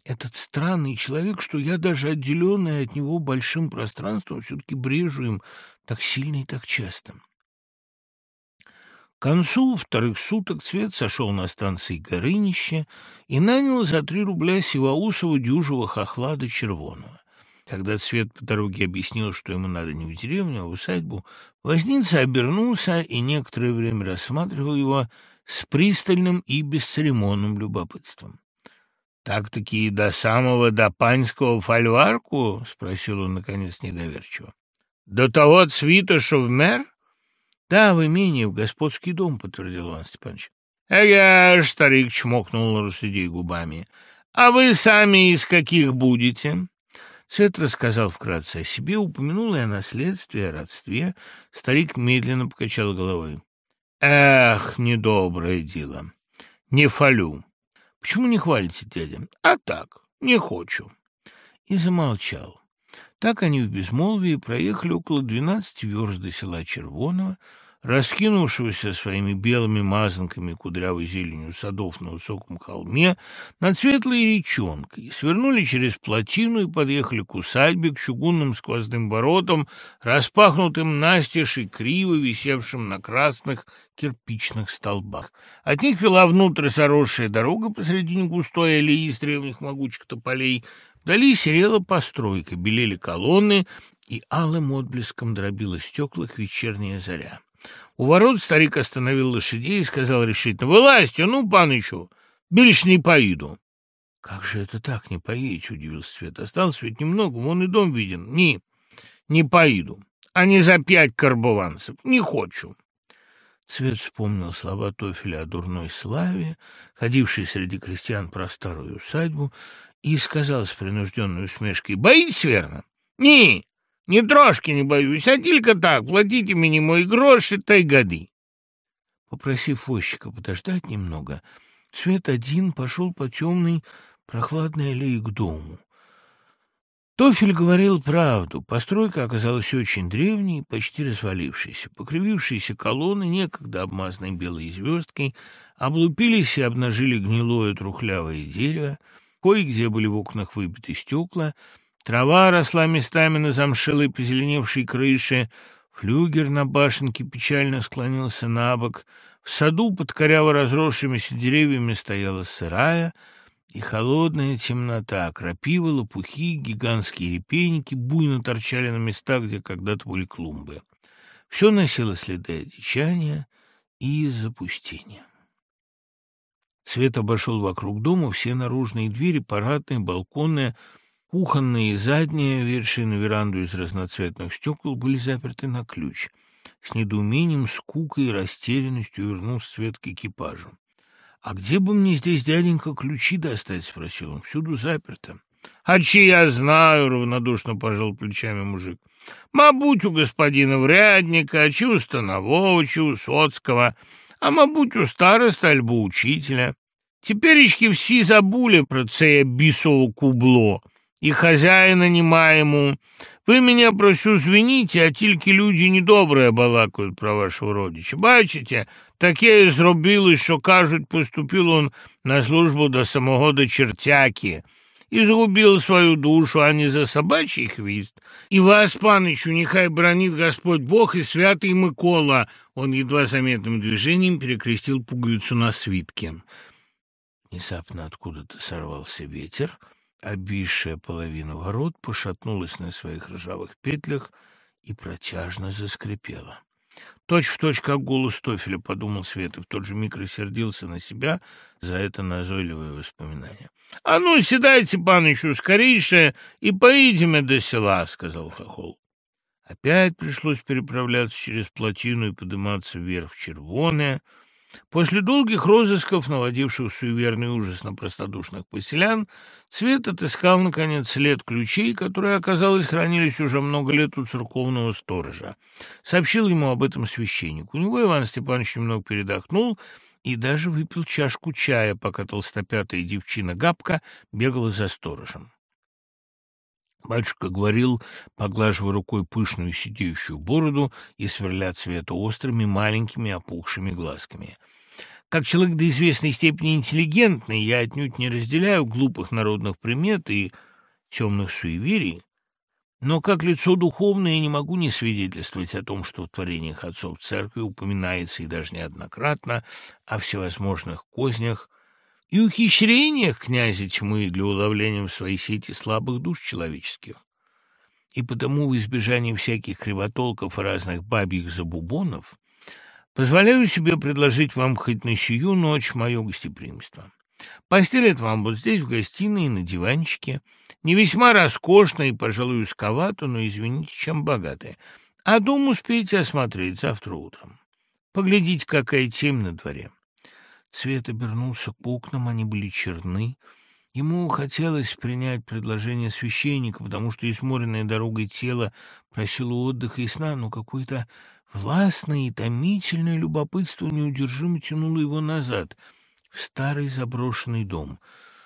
этот странный человек, что я, даже отделенный от него большим пространством, все-таки брежу им так сильно и так часто. К концу вторых суток Цвет сошел на станции Горынище и нанял за три рубля Сивоусова дюжего хохла до Червоного. Когда Цвет по дороге объяснил, что ему надо не в деревню, а в усадьбу, возница обернулся и некоторое время рассматривал его с пристальным и бесцеремонным любопытством. «Так-таки до самого до панского фольварку?» — спросил он, наконец, недоверчиво. «До того цвита, что в мэр?» «Да, в имение, в господский дом», — подтвердил Иван Степанович. «Эге, старик чмокнул на лошадей губами. А вы сами из каких будете?» Цвет рассказал вкратце о себе, упомянул и о наследстве, и о родстве. Старик медленно покачал головой. «Эх, недоброе дело. Не фалю». «Почему не хвалите, дядя?» «А так, не хочу». И замолчал. Так они в безмолвии проехали около двенадцати верст до села Червоного, раскинувшегося своими белыми мазанками кудрявой зеленью садов на высоком холме над светлой речонкой, свернули через плотину и подъехали к усадьбе, к чугунным сквозным воротам, распахнутым настежь и криво висевшим на красных кирпичных столбах. От них вела внутрь заросшая дорога посредине густой аллеи из древних могучих тополей. Вдали серела постройка, белели колонны, и алым отблеском дробила в стеклах вечерняя заря. У ворот старик остановил лошадей и сказал решительно: «Вылазьте, ну, панычу, бельш не поеду». «Как же это так, не поедете?» — удивился Свет. «Осталось ведь немного, вон и дом виден». «Не, не поеду, а не за пять карбованцев, не хочу». Цвет вспомнил слова Тофеля о дурной славе, ходившей среди крестьян про старую усадьбу, и сказал с принужденной усмешкой: «Боитесь, верно?» «Не, ни трошки не боюсь, а только так, платите мне мой грош и той годы». Попросив возчика подождать немного, Цвет один пошел по темной прохладной аллее к дому. Тофель говорил правду. Постройка оказалась очень древней, почти развалившейся. Покривившиеся колонны, некогда обмазанные белой звездкой, облупились и обнажили гнилое трухлявое дерево. Кое-где были в окнах выбиты стекла. Трава росла местами на замшелой позеленевшей крыше. Флюгер на башенке печально склонился на бок. В саду под коряво разросшимися деревьями стояла сырая и холодная темнота. Крапива, лопухи, гигантские репейники буйно торчали на местах, где когда-то были клумбы. Все носило следы одичания и запустения. Цвет обошел вокруг дома все наружные двери, парадные, балконные, кухонные и задние, ведшие на веранду из разноцветных стекол, были заперты на ключ. С недоумением, скукой и растерянностью вернулся Цвет к экипажу. «А где бы мне здесь, дяденька, ключи достать?» — спросил он. «Всюду заперто». «А чи я знаю?» — равнодушно пожал плечами мужик. «Мабуть, у господина врядника, а чи у станового, чи у соцкого, а мабуть, у староста альбо учителя. Теперечки всі забули про це бісово кубло. І хазяїна нема йому. Ви мене, прошу, звініть, а тільки люди недобре балакають про вашого родича. Бачите, таке зробили, що, кажуть, поступив он на службу до самого до чертяки. І згубив свою душу, а не за собачий хвіст. И вас, панычу, нехай бронит Господь Бог и святый Микола». Он едва заметным движением перекрестил пуговицу на свитке. Внезапно откуда-то сорвался ветер, обвисшая половина ворот пошатнулась на своих ржавых петлях и протяжно заскрипела. Точь в точь, как голос Тофеля, подумал Свет, и в тот же миг рассердился на себя за это назойливое воспоминание. «А ну, седайте, панычу, скорейше, и поедем до села», — сказал хохол. Опять пришлось переправляться через плотину и подниматься вверх в Червоное. После долгих розысков, наводивших суеверный ужас на простодушных поселян, Цвет отыскал, наконец, след ключей, которые, оказалось, хранились уже много лет у церковного сторожа. Сообщил ему об этом священник. У него Иван Степанович немного передохнул и даже выпил чашку чая, пока толстопятая девчина Габка бегала за сторожем. Батюшка говорил, поглаживая рукой пышную сидеющую бороду и сверля Цвета острыми, маленькими, опухшими глазками. Как человек до известной степени интеллигентный, я отнюдь не разделяю глупых народных примет и темных суеверий, но как лицо духовное я не могу не свидетельствовать о том, что в творениях отцов церкви упоминается и даже неоднократно о всевозможных кознях и ухищрениях князя тьмы для уловления в своей сети слабых душ человеческих. И потому в избежании всяких кривотолков и разных бабьих забубонов позволяю себе предложить вам хоть на сию ночь мое гостеприимство. Постелят вам вот здесь, в гостиной, на диванчике, не весьма роскошно и, пожалуй, узковато, но, извините, чем богатое. А дом успеете осмотреть завтра утром. Поглядите, какая темь на дворе. Цвет обернулся к окнам, они были черны. Ему хотелось принять предложение священника, потому что изморенное дорогой тело просило отдыха и сна, но какое-то властное и томительное любопытство неудержимо тянуло его назад, в старый заброшенный дом.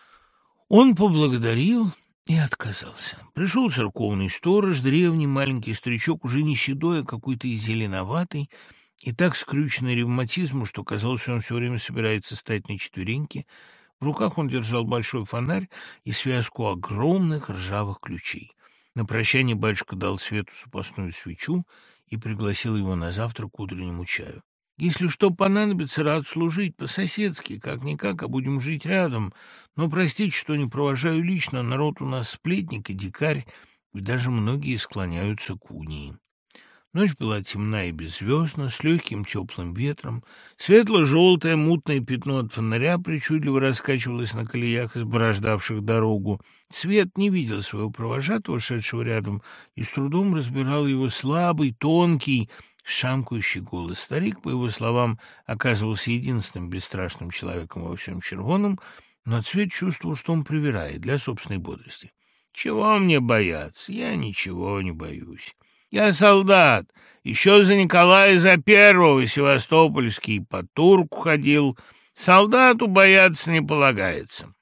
Он поблагодарил и отказался. Пришел церковный сторож, древний маленький старичок, уже не седой, а какой-то и зеленоватый, и так скрюченный ревматизмом, что казалось, он все время собирается встать на четвереньки. В руках он держал большой фонарь и связку огромных ржавых ключей. На прощание батюшка дал Свету запасную свечу и пригласил его на завтрак к утреннему чаю. «Если что понадобится, рад служить по-соседски, как-никак, а будем жить рядом. Но простите, что не провожаю лично, народ у нас сплетник и дикарь, и даже многие склоняются к унии». Ночь была темна и беззвездна, с легким теплым ветром. Светло-желтое мутное пятно от фонаря причудливо раскачивалось на колеях, изборождавших дорогу. Свет не видел своего провожатого, шедшего рядом, и с трудом разбирал его слабый, тонкий, шамкающий голос. Старик, по его словам, оказывался единственным бесстрашным человеком во всем Червоном, но Цвет чувствовал, что он привирает для собственной бодрости. «Чего мне бояться? Я ничего не боюсь. Я солдат, еще за Николая за Первого Севастопольский под турку ходил. Солдату бояться не полагается.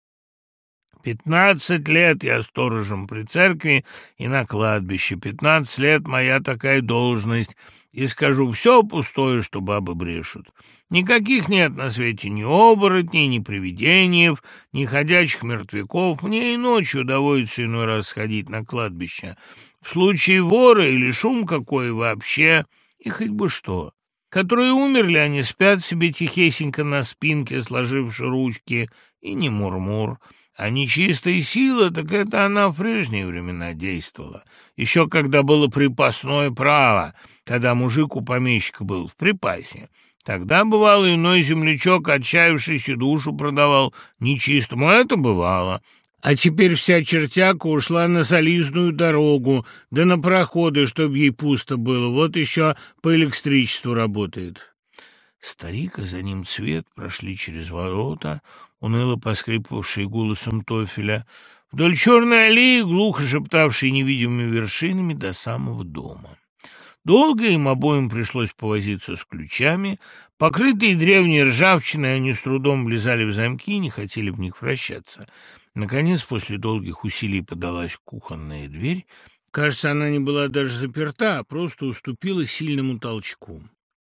Пятнадцать лет я сторожем при церкви и на кладбище. Пятнадцать лет моя такая должность. И скажу, все пустое, что бабы брешут. Никаких нет на свете ни оборотней, ни привидений, ни ходячих мертвяков. Мне и ночью доводится иной раз сходить на кладбище. В случае вора или шум какой вообще, и хоть бы что. Которые умерли, они спят себе тихесенько на спинке, сложивши ручки, и не мурмур. А нечистая сила, так это она в прежние времена действовала. Еще когда было припасное право, когда мужик у помещика был в припасе. Тогда, бывало, иной землячок, отчаявшийся, душу продавал нечистому, это бывало. А теперь вся чертяка ушла на солидную дорогу, да на проходы, чтоб ей пусто было. Вот еще по электричеству работает. Старик, а за ним Цвет прошли через ворота, уныло поскрипывавшие голосом тофеля, вдоль черной аллеи, глухо шептавшей невидимыми вершинами до самого дома. Долго им обоим пришлось повозиться с ключами. Покрытые древней ржавчиной, они с трудом влезали в замки и не хотели в них вращаться. Наконец, после долгих усилий подалась кухонная дверь. Кажется, она не была даже заперта, а просто уступила сильному толчку.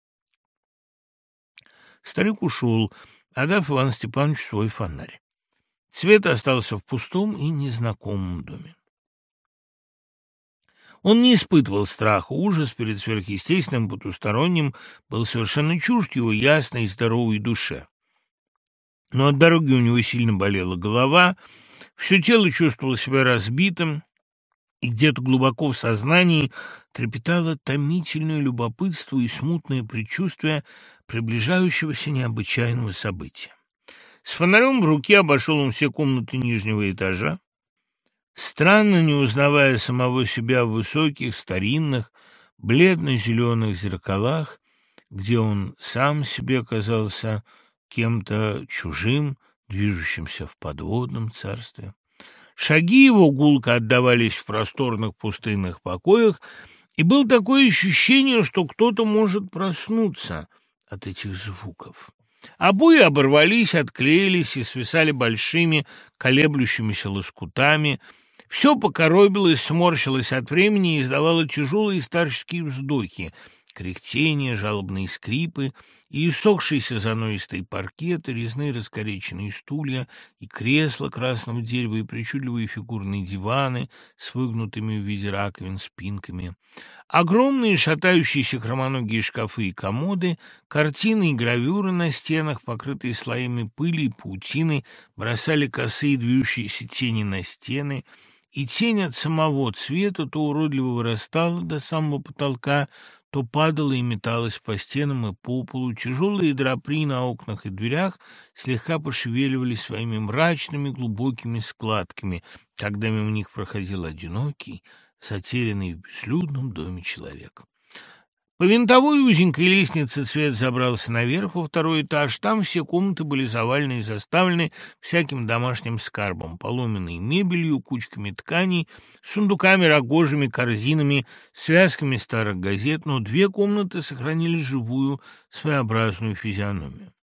Старик ушел, отдав Ивану Степановичу свой фонарь. Цвет остался в пустом и незнакомом доме. Он не испытывал страха, ужас перед сверхъестественным, потусторонним был совершенно чужд его ясной и здоровой душе. Но от дороги у него сильно болела голова, все тело чувствовало себя разбитым, и где-то глубоко в сознании трепетало томительное любопытство и смутное предчувствие приближающегося необычайного события. С фонарем в руке обошел он все комнаты нижнего этажа, странно не узнавая самого себя в высоких, старинных, бледно-зеленых зеркалах, где он сам себе казался кем-то чужим, движущимся в подводном царстве. Шаги его гулко отдавались в просторных пустынных покоях, и было такое ощущение, что кто-то может проснуться от этих звуков. Обои оборвались, отклеились и свисали большими колеблющимися лоскутами. Все покоробилось, сморщилось от времени и издавало тяжелые старческие вздохи. кряхтения, жалобные скрипы и иссохшиеся занозистые паркеты, резные раскореченные стулья и кресла красного дерева и причудливые фигурные диваны с выгнутыми в виде раковин спинками. Огромные шатающиеся хромоногие шкафы и комоды, картины и гравюры на стенах, покрытые слоями пыли и паутины, бросали косые движущиеся тени на стены, и тень от самого цвета то уродливо вырастала до самого потолка, то падала и металась по стенам и по полу. Тяжелые драпри на окнах и дверях слегка пошевеливались своими мрачными глубокими складками, когда мимо них проходил одинокий, затерянный в безлюдном доме человек. По винтовой узенькой лестнице Цвет забрался наверх во второй этаж. Там все комнаты были завалены и заставлены всяким домашним скарбом, поломенной мебелью, кучками тканей, сундуками, рогожами, корзинами, связками старых газет, но две комнаты сохранили живую, своеобразную физиономию.